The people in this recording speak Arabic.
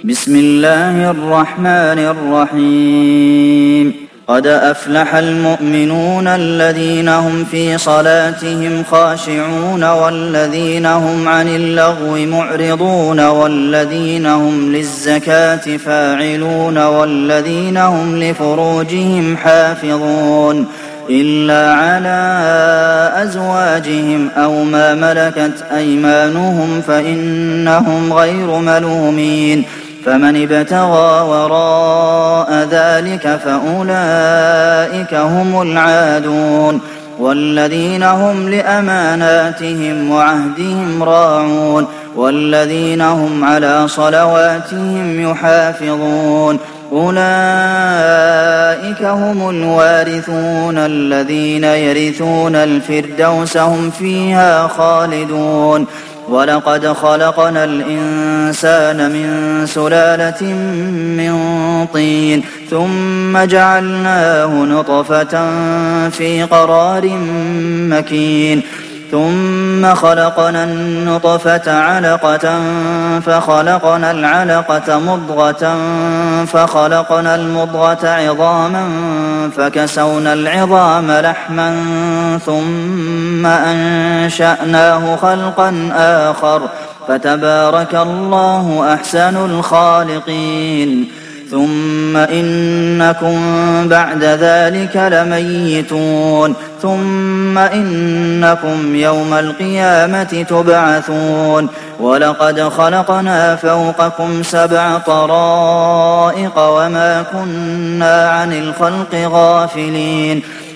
بسم الله الرحمن الرحيم قد أفلح المؤمنون الذين هم في صلاتهم خاشعون والذين هم عن اللغو معرضون والذين هم للزكاة فاعلون والذين هم لفروجهم حافظون إلا على أزواجهم أو ما ملكت أيمانهم فإنهم غير ملومين فمن ابتغى وراء ذلك فأولئك هم العادون والذين هم لأماناتهم وعهدهم راعون والذين هم على صلواتهم يحافظون أولئك هم الوارثون الذين يرثون الفردوس هم فيها خالدون ولقد خلقنا الإنسان من سلالة من طين ثم جعلناه نطفة في قرار مكين ثم خلقنا النطفة علقة فخلقنا العلقة مضغة فخلقنا المضغة عظاما فكسونا العظام لحما ثم أنشأناه خلقا آخر فتبارك الله أحسن الخالقين ثم إنكم بعد ذلك لميتون ثم إنكم يوم القيامة تبعثون ولقد خلقنا فوقكم 7 طرائق وما كنا عن الخلق غافلين